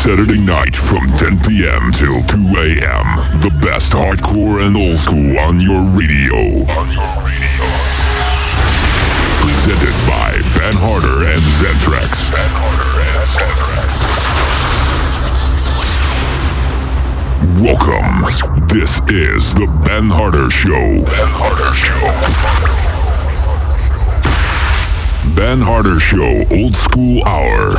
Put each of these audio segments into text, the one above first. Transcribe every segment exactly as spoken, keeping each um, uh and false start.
Saturday night from ten p.m. till two a.m. The best hardcore and old school on your radio. On your radio. Presented by Ben Harder and Zentrax. Ben Harder and Zentrax. Welcome. This is the Ben Harder Show. Ben Harder Show. Ben Harder Show Old School Hour.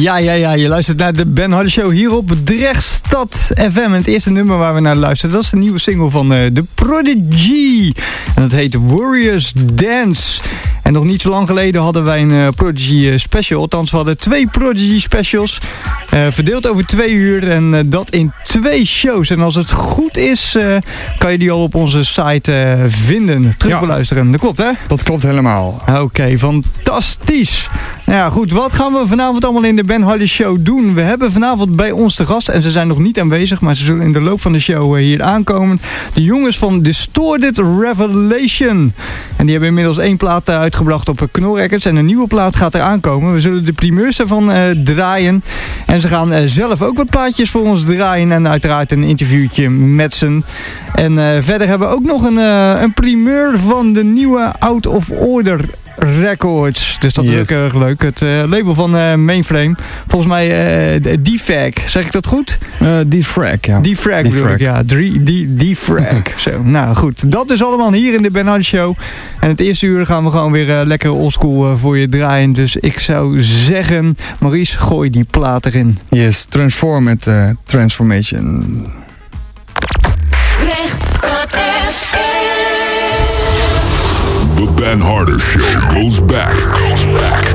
Ja, ja, ja. Je luistert naar de Ben Hardy Show hier op Drechtstad F M. En het eerste nummer waar we naar luisteren, dat is de nieuwe single van uh, The Prodigy. En dat heet Warriors Dance. En nog niet zo lang geleden hadden wij een uh, Prodigy uh, special. Althans, we hadden twee Prodigy specials. Uh, verdeeld over twee uur. En uh, dat in twee shows. En als het goed is, uh, kan je die al op onze site uh, vinden. Terug ja. beluisteren. Dat klopt, hè? Dat klopt helemaal. Oké, okay, fantastisch. Nou ja, goed. Wat gaan we vanavond allemaal in de Ben Hardy Show doen? We hebben vanavond bij ons te gast. En ze zijn nog niet aanwezig. Maar ze zullen in de loop van de show uh, hier aankomen. De jongens van Distorted Revelation. En die hebben inmiddels één plaat uh, uitgebracht op Knorr Records. En een nieuwe plaat gaat er aankomen. We zullen de primeurs ervan uh, draaien. En ze gaan uh, zelf ook wat plaatjes voor ons draaien. En uiteraard een interviewtje met ze. En uh, verder hebben we ook nog een, uh, een primeur van de nieuwe Out of Order Records. Dus dat is yes. ook erg leuk. Het uh, label van uh, Mainframe. Volgens mij uh, D-Frag. Zeg ik dat goed? Uh, D-Frag, ja. D-Frag bedoel ik, ja. D-Frag. Zo, nou goed. Dat is allemaal hier in de Ben Hardy Show. En het eerste uur gaan we gewoon weer uh, lekker oldschool uh, voor je draaien. Dus ik zou zeggen, Maurice, gooi die plaat erin. Yes, Transform met uh, Transformation. The Ben Hardy Show goes back. Goes back.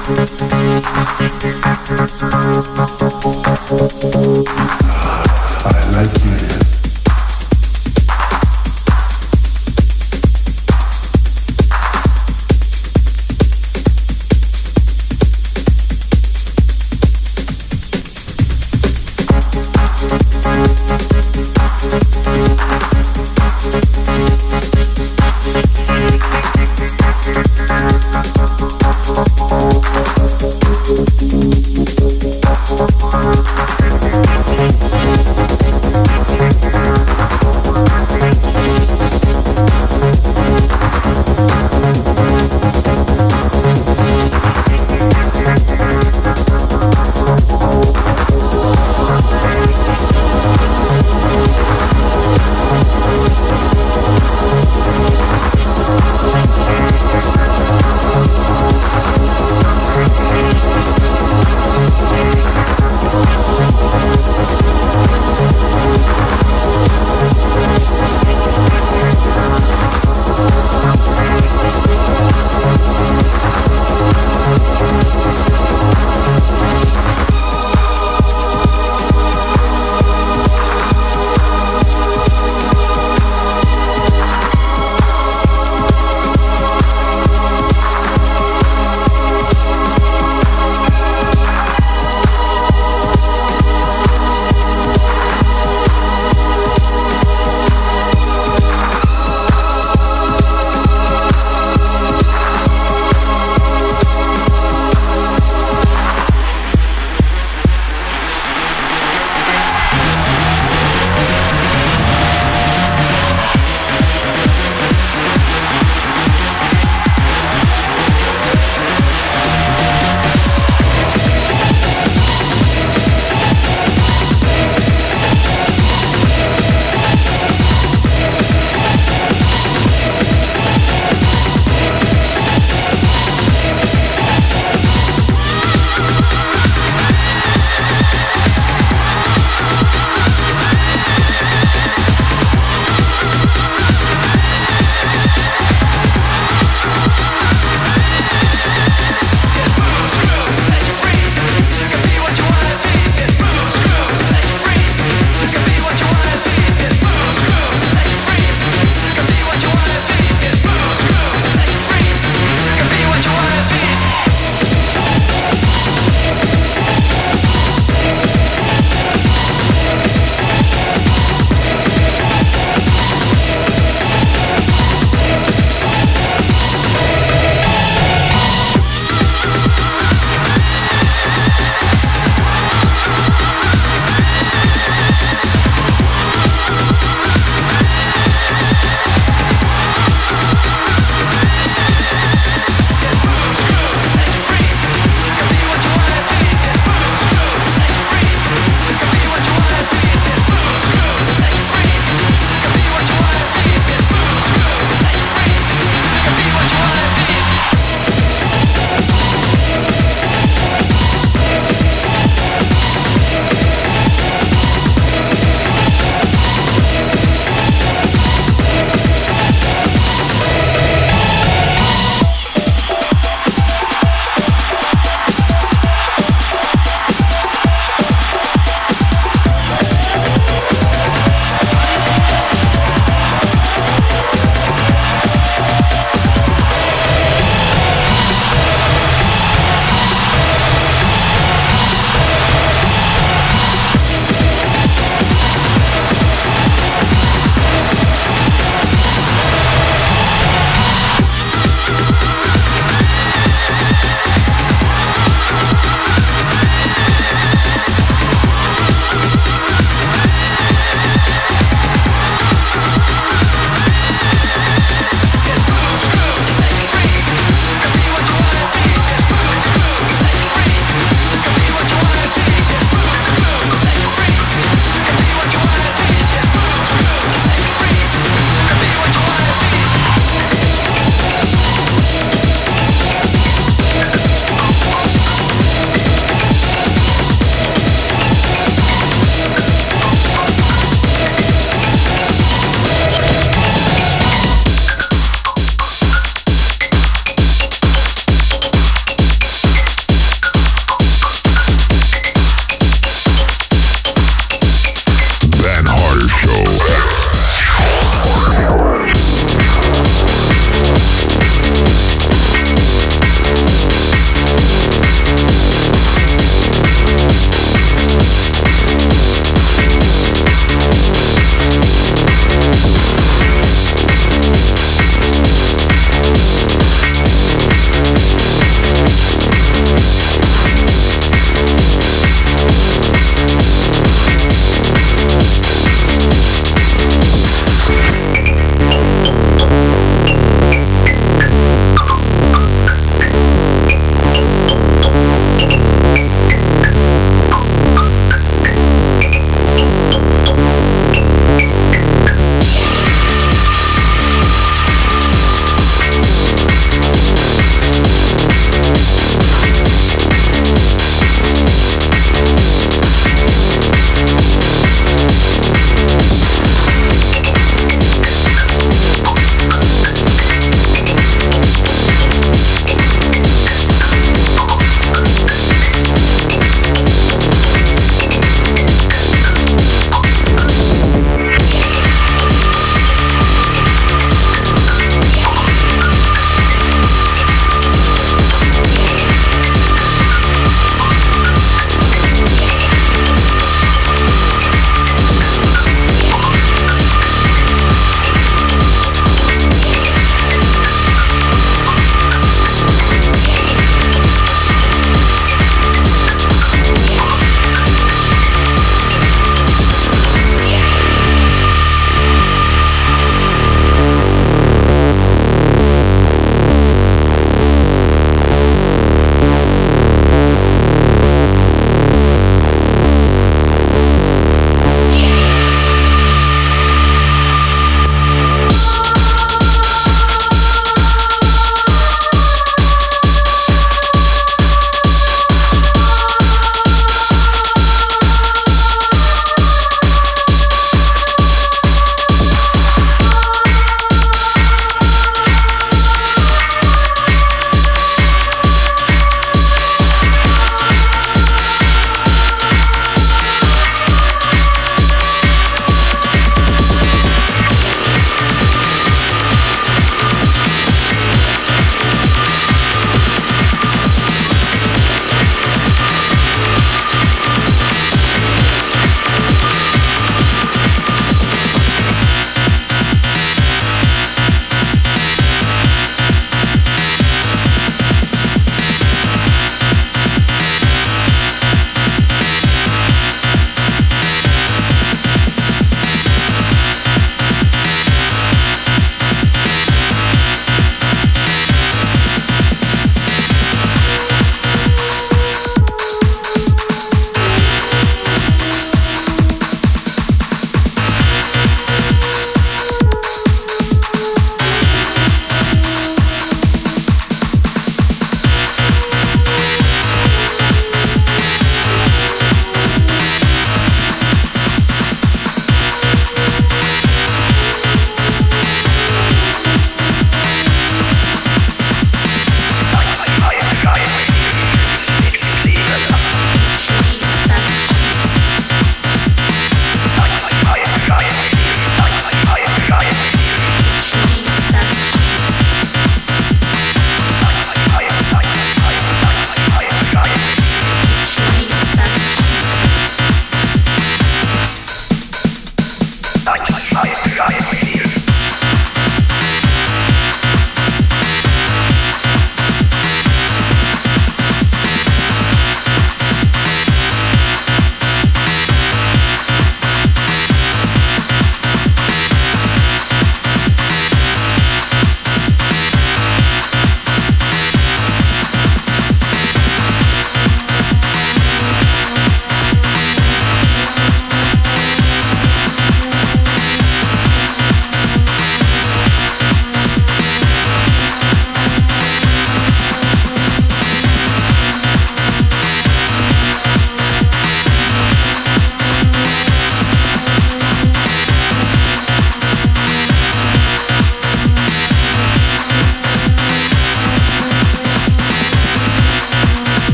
I like you.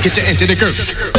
get you into the groove.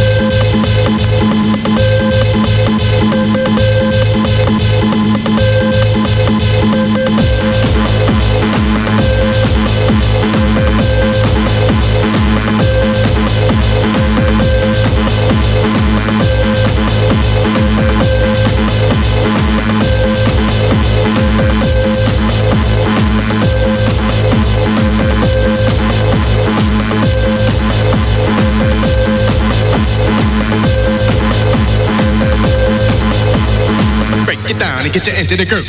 Get down and get you into the groove.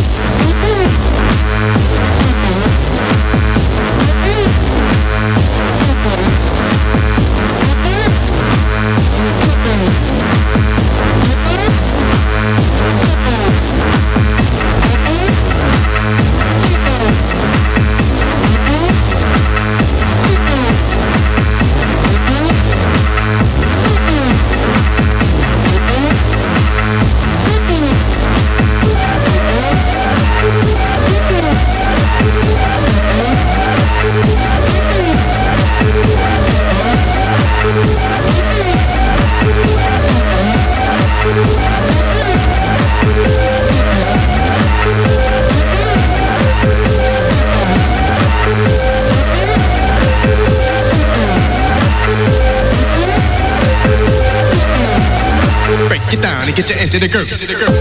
Get down and get you into the groove. Into the groove.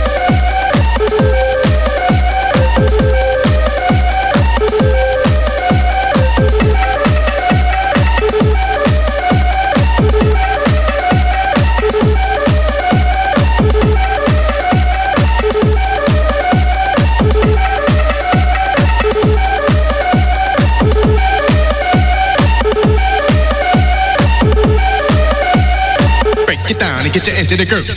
Get down and get you into the groove.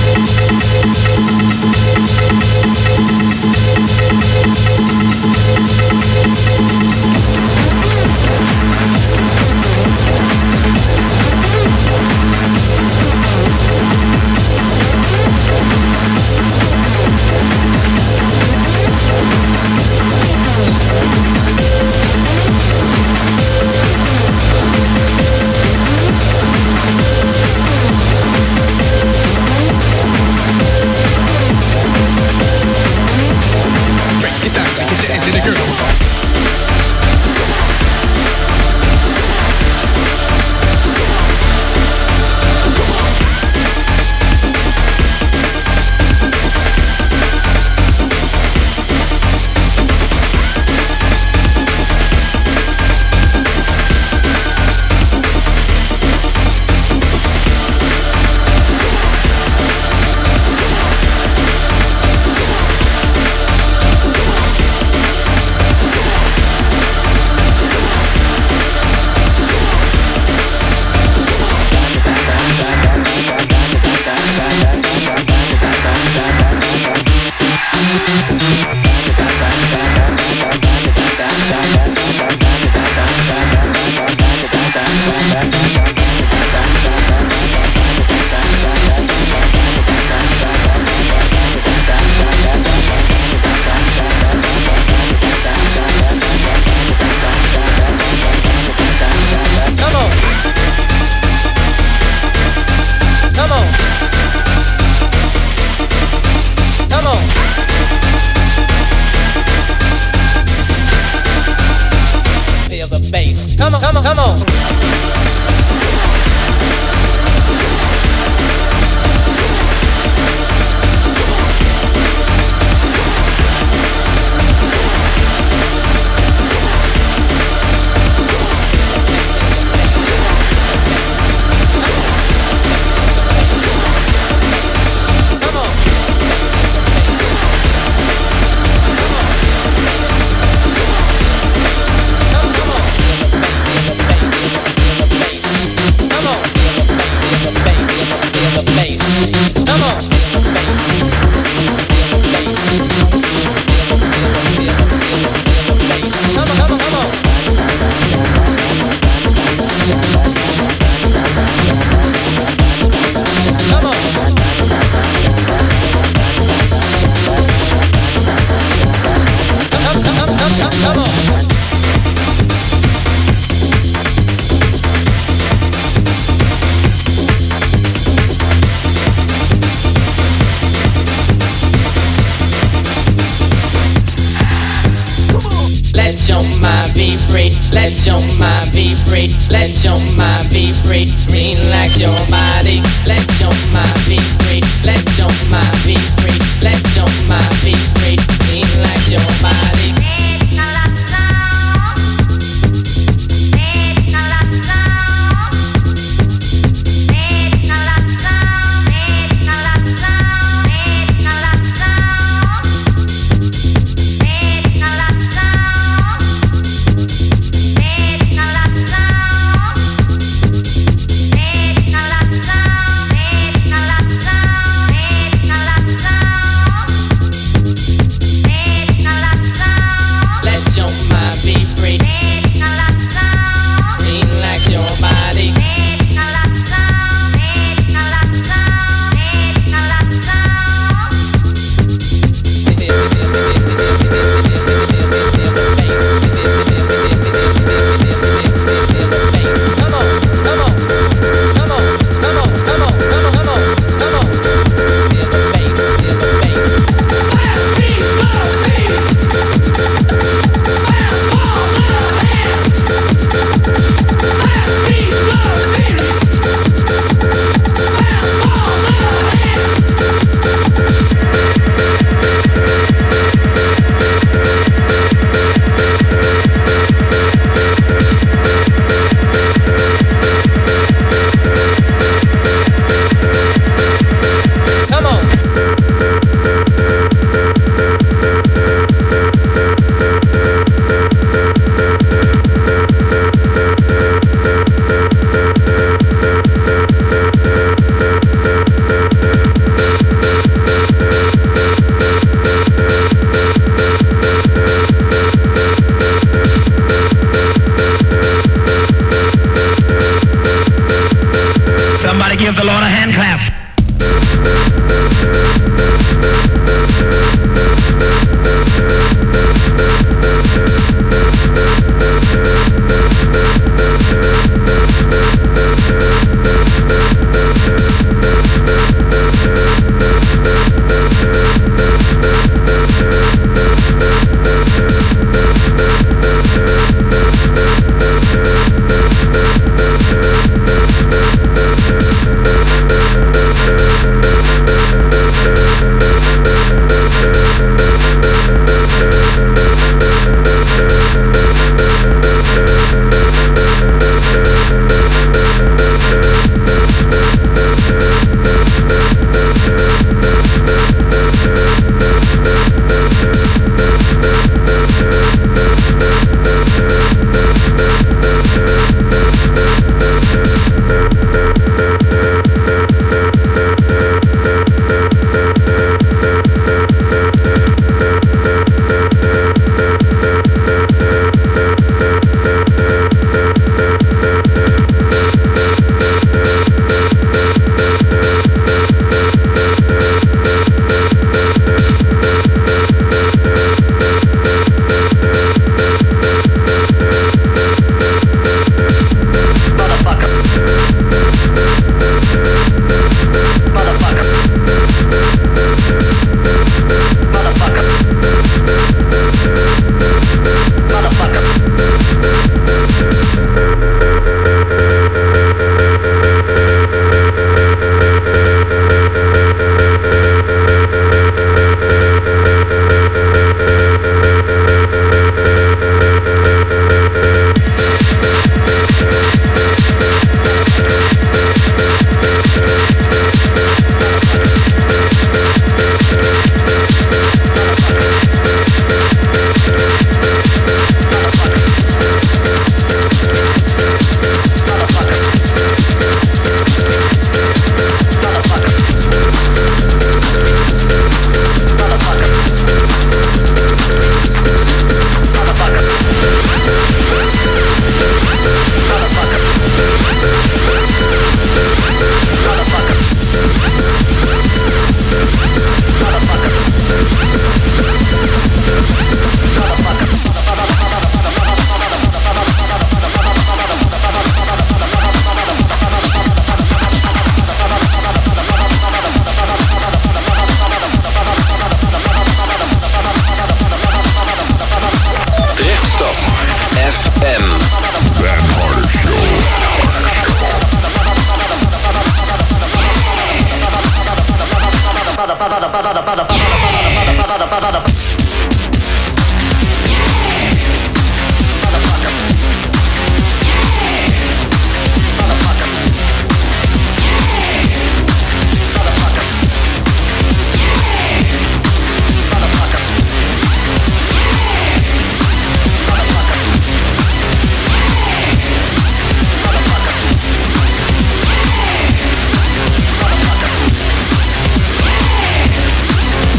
Come on, come on, come on. free. Let your mind be free. Relax your body. Let your mind be free. Let your mind be free. Let your mind be free. Relax your body. It's not love song. It's not love song. It's not love song. It's not love song. It's not love song. It's not love song. It's not love song. It's not love song. It's not love song. It's not love song. It's not love song. Let your mind be free. It's not love song. Relax your body. It's not love song. It's not love song. It's not love song. Come on, come on, come on, come on, come on, come on, come on, come on. Feel the bass, feel the bass. Last beat, last beat. Last all the hands. Last beat, last beat. Last all the Come on. Somebody give the Lord a hand clap. Motherfucker.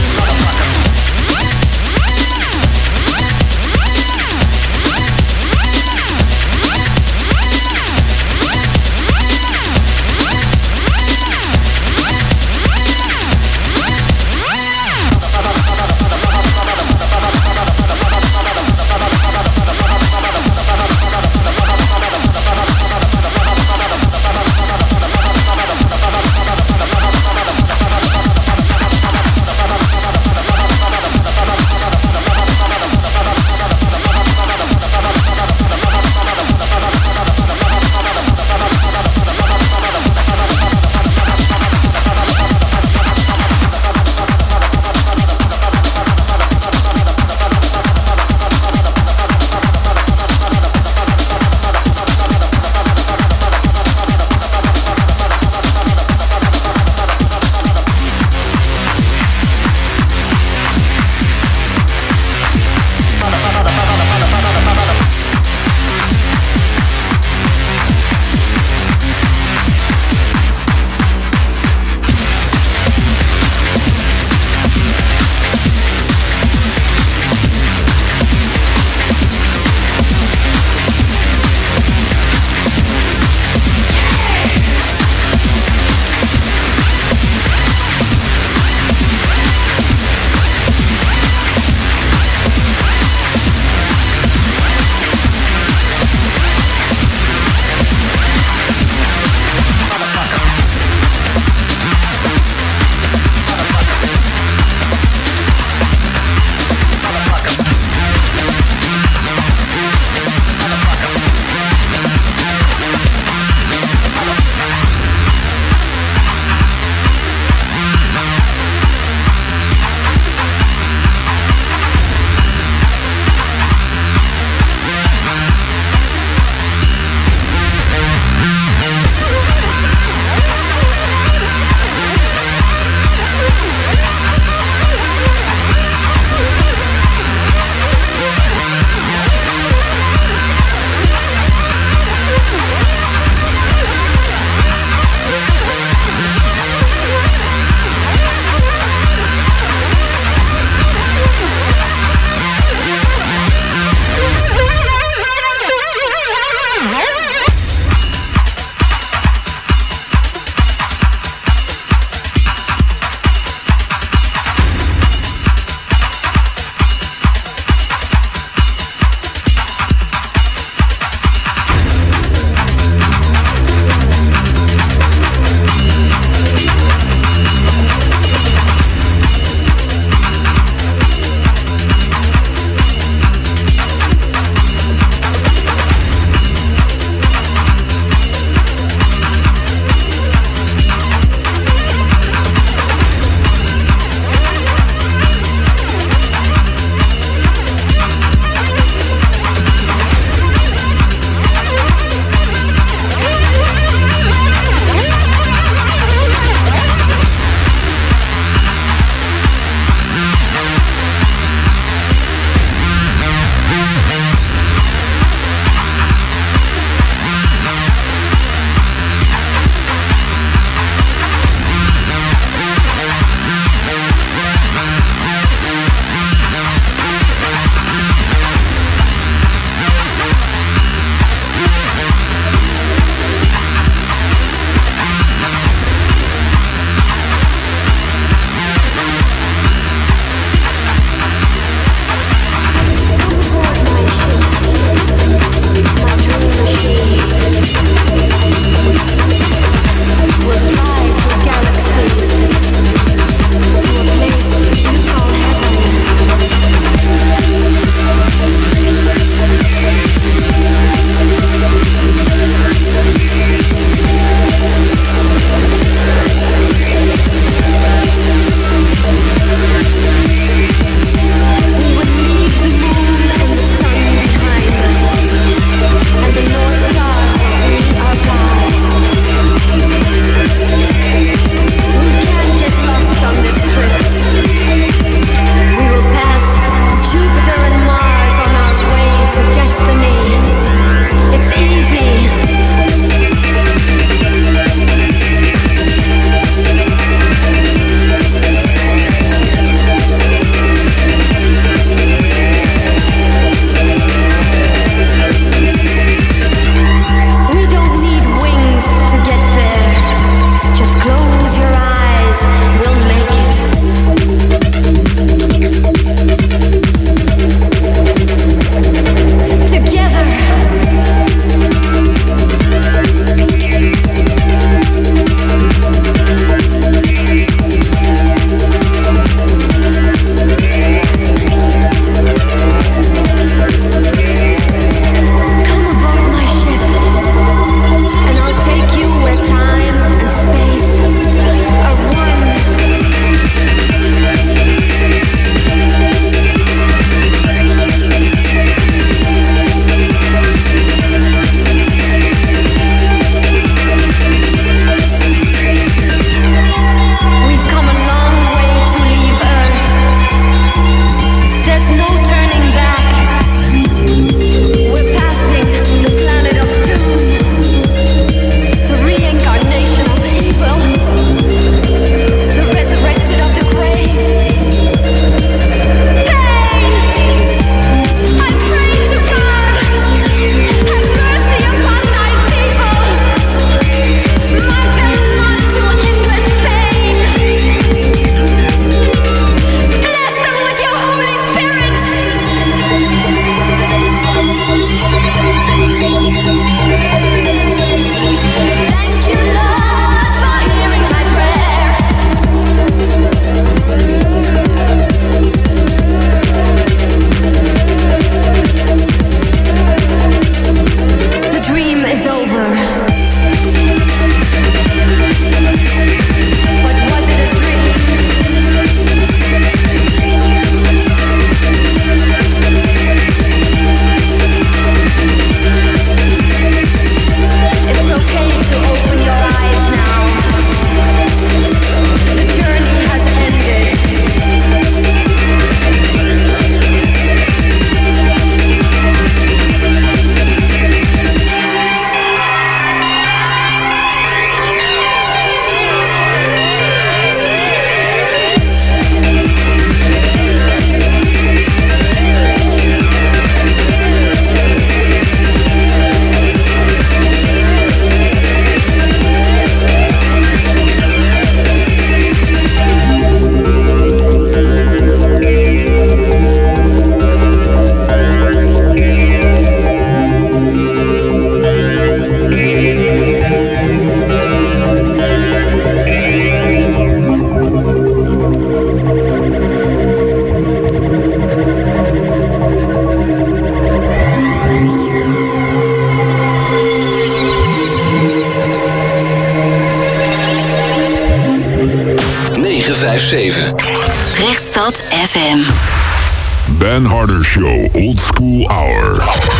vijf zeven. Rechtstad F M. Ben Harder Show Old School Hour.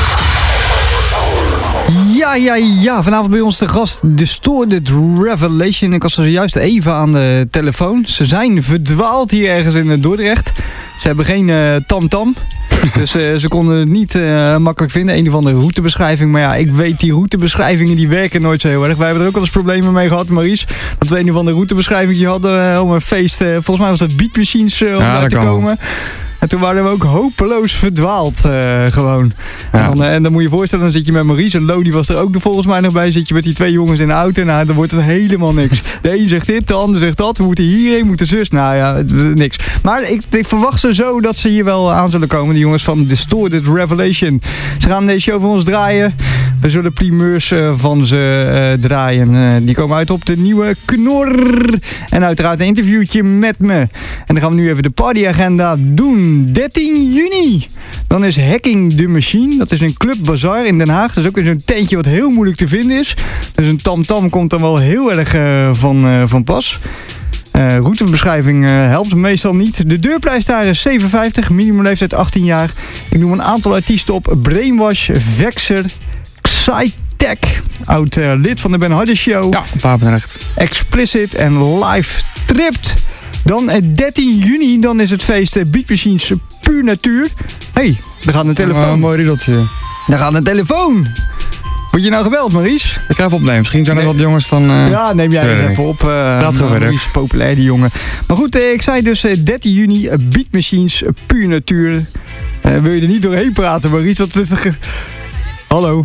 Ja, ja, ja. Vanavond bij ons de gast Distorted Revelation. Ik was er zojuist even aan de telefoon. Ze zijn verdwaald hier ergens in Dordrecht. Ze hebben geen uh, tam-tam. Dus uh, ze konden het niet uh, makkelijk vinden. Een of andere routebeschrijving. Maar ja, ik weet die routebeschrijvingen die werken nooit zo heel erg. Wij hebben er ook wel eens problemen mee gehad, Maurice. Dat we een of andere routebeschrijving hadden uh, om een feest. Uh, volgens mij was dat Beat Machines uh, om ja, uit te komen. En toen waren we ook hopeloos verdwaald uh, gewoon. Ja. En, dan, uh, en dan moet je je voorstellen, dan zit je met Maurice en Lodi was er ook nog volgens mij nog bij. Zit je met die twee jongens in de auto. Nou, dan wordt het helemaal niks. De een zegt dit, de ander zegt dat. We moeten hierheen, moeten zus. Nou ja, niks. Maar ik, ik verwacht ze zo dat ze hier wel aan zullen komen. De jongens van Distorted Revelation. Ze gaan deze show voor ons draaien. We zullen primeurs uh, van ze uh, draaien. Uh, die komen uit op de nieuwe Knor. En uiteraard een interviewtje met me. En dan gaan we nu even de partyagenda doen. dertien juni. Dan is Hacking the Machine. Dat is een Club Bazaar in Den Haag. Dat is ook weer zo'n tentje wat heel moeilijk te vinden is. Dus een tam-tam komt dan wel heel erg uh, van, uh, van pas. Uh, routebeschrijving uh, helpt meestal niet. De deurprijs daar is zeven vijftig. Minimumleeftijd achttien jaar. Ik noem een aantal artiesten op. Brainwash, Vexer, Psytech. Oud uh, lid van de Ben Harder Show. Ja, Papendrecht. Explicit en Live Tripped. Dan dertien juni, dan is het feest Beat Machines Puur Natuur. Hé, hey, daar gaat een telefoon. Oh, een mooi riedeltje. Daar gaat een telefoon. Word je nou gebeld, Maurice? Ik ga even opnemen. Misschien zijn er nee. wat jongens van... Uh... Ja, neem jij er even op. Uh, Laat nou, Maurice is populair, die jongen. Maar goed, uh, ik zei dus uh, dertien juni, uh, Beat Machines Puur Natuur. Uh, wil je er niet doorheen praten, Maurice? Wat is er... Hallo?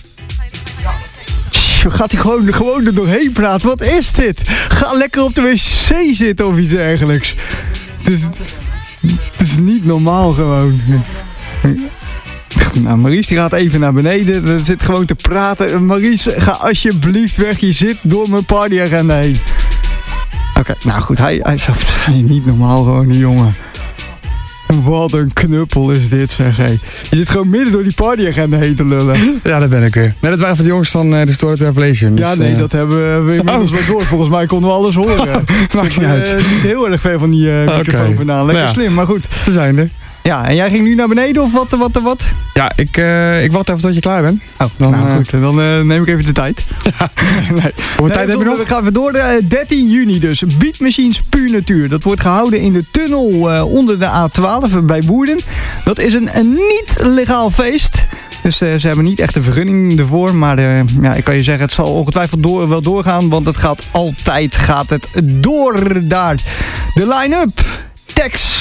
Gaat hij gewoon, gewoon er doorheen praten? Wat is dit? Ga lekker op de wc zitten of iets dergelijks. Het is, het is niet normaal gewoon. Nou, Maurice die gaat even naar beneden. Er zit gewoon te praten. Maurice, ga alsjeblieft weg. Je zit door mijn partyagenda heen. Oké, okay, nou goed. Hij, hij is niet normaal gewoon, die jongen. Wat een knuppel is dit, zeg hé. Je zit gewoon midden door die partyagenda heen te lullen. Ja, dat ben ik weer. Nee, dat waren van de jongens van uh, Distorted Revelation. Dus, ja, nee, uh... dat hebben we inmiddels wel door. Volgens mij konden we alles horen. Maakt niet uit. Uh, niet heel erg ver van die uh, microfoon okay. vandaan. Lekker nou ja, slim, maar goed. Ze zijn er. Ja, en jij ging nu naar beneden of wat, wat, wat? Ja, ik, uh, ik wacht even tot je klaar bent. Oh, dan, nou goed, uh, dan uh, neem ik even de tijd. Ja. nee. Hoeveel nee, tijd heb je nog? We gaan we door. Uh, dertien juni dus. Beat Machines Puur Natuur. Dat wordt gehouden in de tunnel uh, onder de A twaalf bij Woerden. Dat is een, een niet legaal feest. Dus uh, ze hebben niet echt een vergunning ervoor. Maar uh, ja, ik kan je zeggen, het zal ongetwijfeld door, wel doorgaan. Want het gaat altijd gaat het door daar. De line-up. Tex.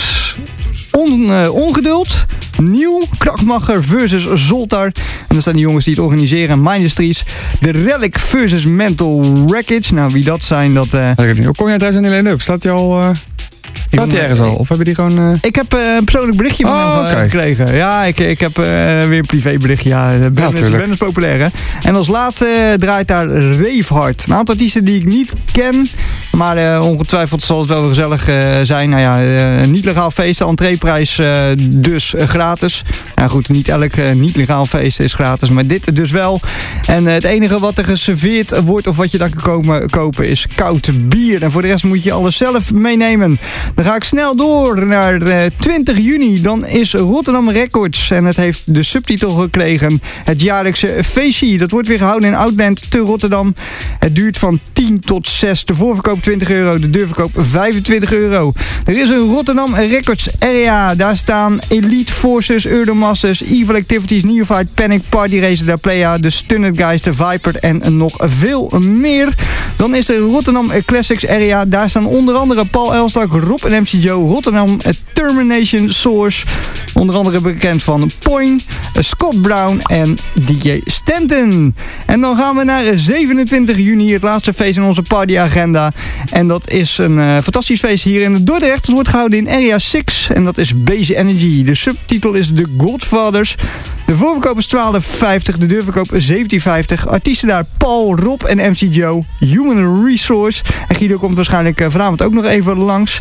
On, uh, ongeduld, Nieuw, Krachtmacher versus Zoltar. En dat zijn de jongens die het organiseren. Mindustries, de Relic versus Mental Wreckage. Nou, wie dat zijn, dat... Uh... Hoe kom jij thuis aan die line-up? Staat hij al... Uh... Staat hij ergens al? Of hebben die gewoon... Uh... Ik heb uh, een persoonlijk berichtje van oh, hem uh, okay. gekregen. Ja, ik, ik heb uh, weer een privéberichtje. Ja, Ben, ja, is, ben is populair, hè? En als laatste uh, draait daar Ravehard. Een aantal artiesten die ik niet ken. Maar uh, ongetwijfeld zal het wel gezellig uh, zijn. Nou ja, uh, niet legaal feest. De entreeprijs uh, dus uh, gratis. Nou goed, niet elk uh, niet legaal feest is gratis. Maar dit dus wel. En uh, het enige wat er geserveerd wordt of wat je dan kan komen, kopen is koud bier. En voor de rest moet je alles zelf meenemen. Dan ga ik snel door naar uh, twintig juni. Dan is Rotterdam Records. En het heeft de subtitel gekregen. Het jaarlijkse feestje. Dat wordt weer gehouden in Oudland te Rotterdam. Het duurt van tien tot zes. De voorverkoop twintig euro. De deurverkoop vijfentwintig euro. Er is een Rotterdam Records area. Daar staan Elite Forces, Euromasters, Evil Activities, Neophyte, Panic, Party Racer, de Playa, de Stunned Guys, de Viper en nog veel meer. Dan is er Rotterdam Classics area. Daar staan onder andere Paul Elstak, Rob en M C Joe, Rotterdam Termination Source. Onder andere bekend van Poing, Scott Brown en D J Stanton. En dan gaan we naar zevenentwintig juni, het laatste feest in onze partyagenda. En dat is een uh, fantastisch feest hier in Dordrecht. Het wordt gehouden in Area zes en dat is Base Energy. De subtitel is The Godfathers. De voorverkoop is twaalf vijftig, de deurverkoop zeventien vijftig. Artiesten daar Paul, Rob en M C Joe. Human Resource. En Guido komt waarschijnlijk uh, vanavond ook nog even langs.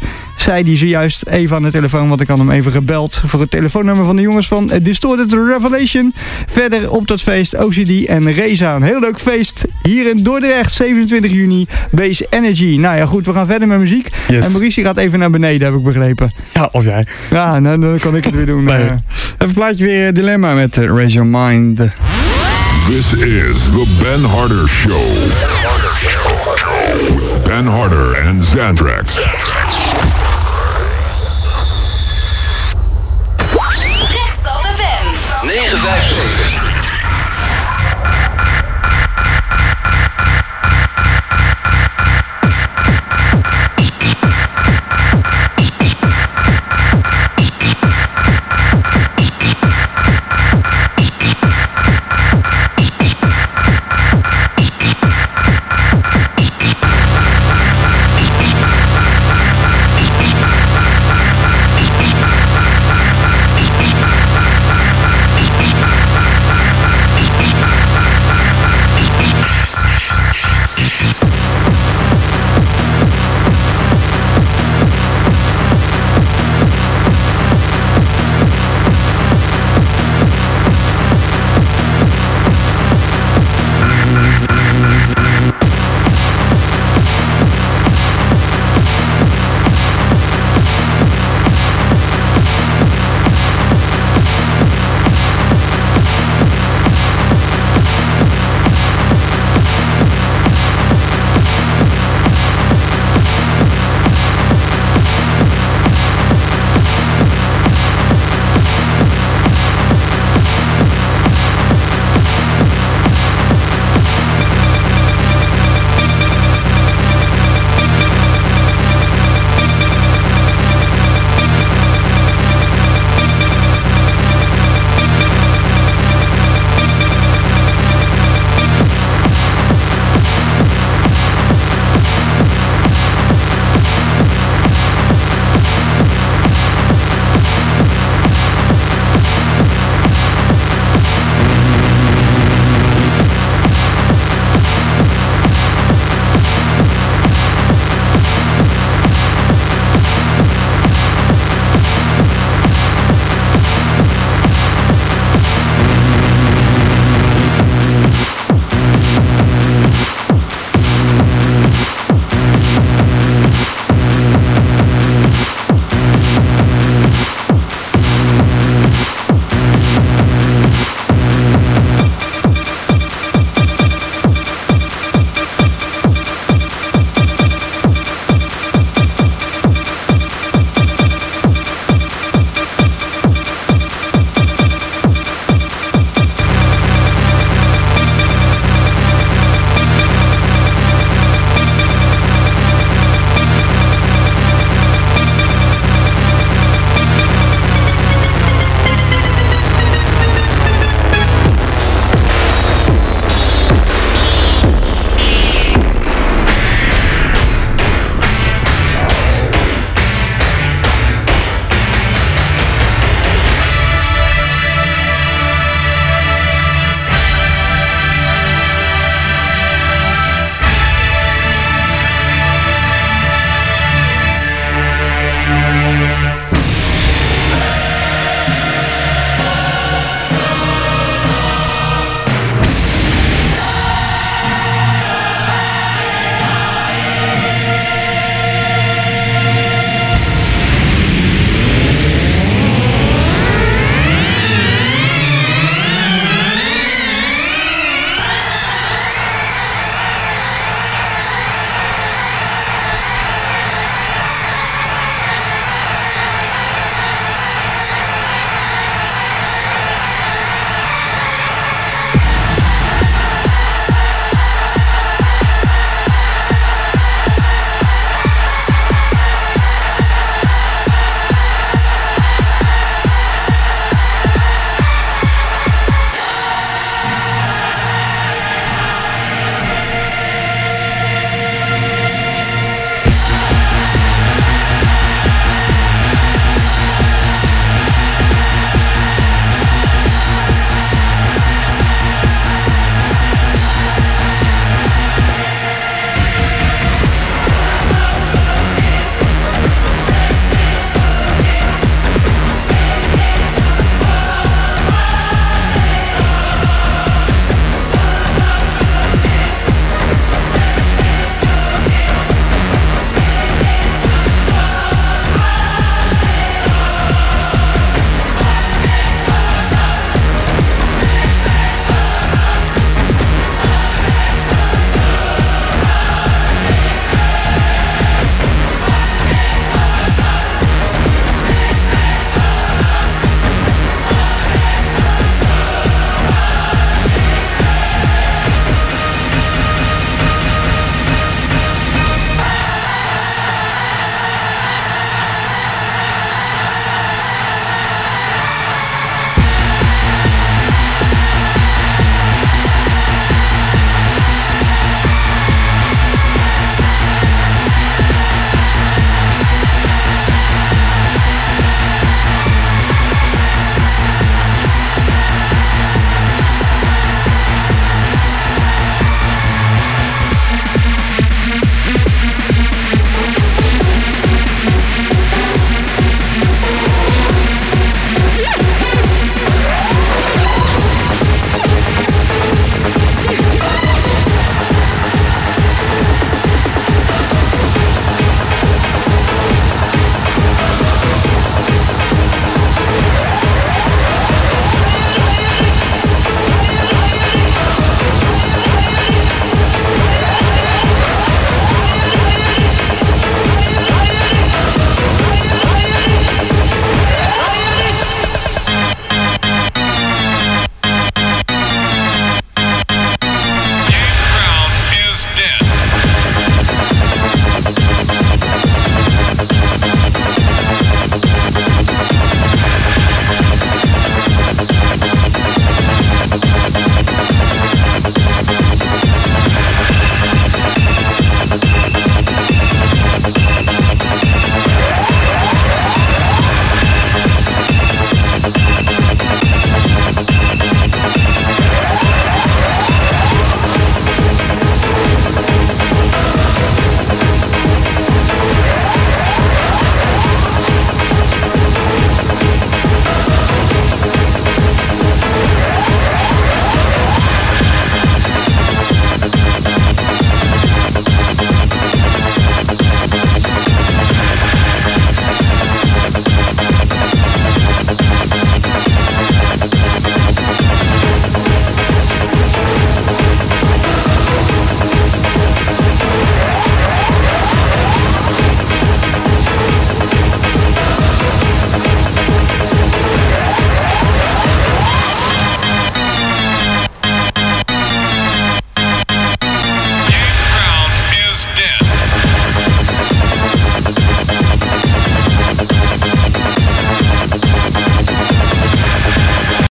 zei die zojuist even aan de telefoon, want ik had hem even gebeld voor het telefoonnummer van de jongens van Distorted Revelation. Verder op dat feest O C D en Reza. Een heel leuk feest hier in Dordrecht, zevenentwintig juni, Base Energy. Nou ja, goed, we gaan verder met muziek. Yes. En Maurice gaat even naar beneden, heb ik begrepen. Ja, of jij. Ja, nou, dan kan ik het weer doen. Nee. Uh, Even een plaatje weer Dilemma met uh, Raise Your Mind. This is the Ben Harder Show. With Ben Harder and Xantrax.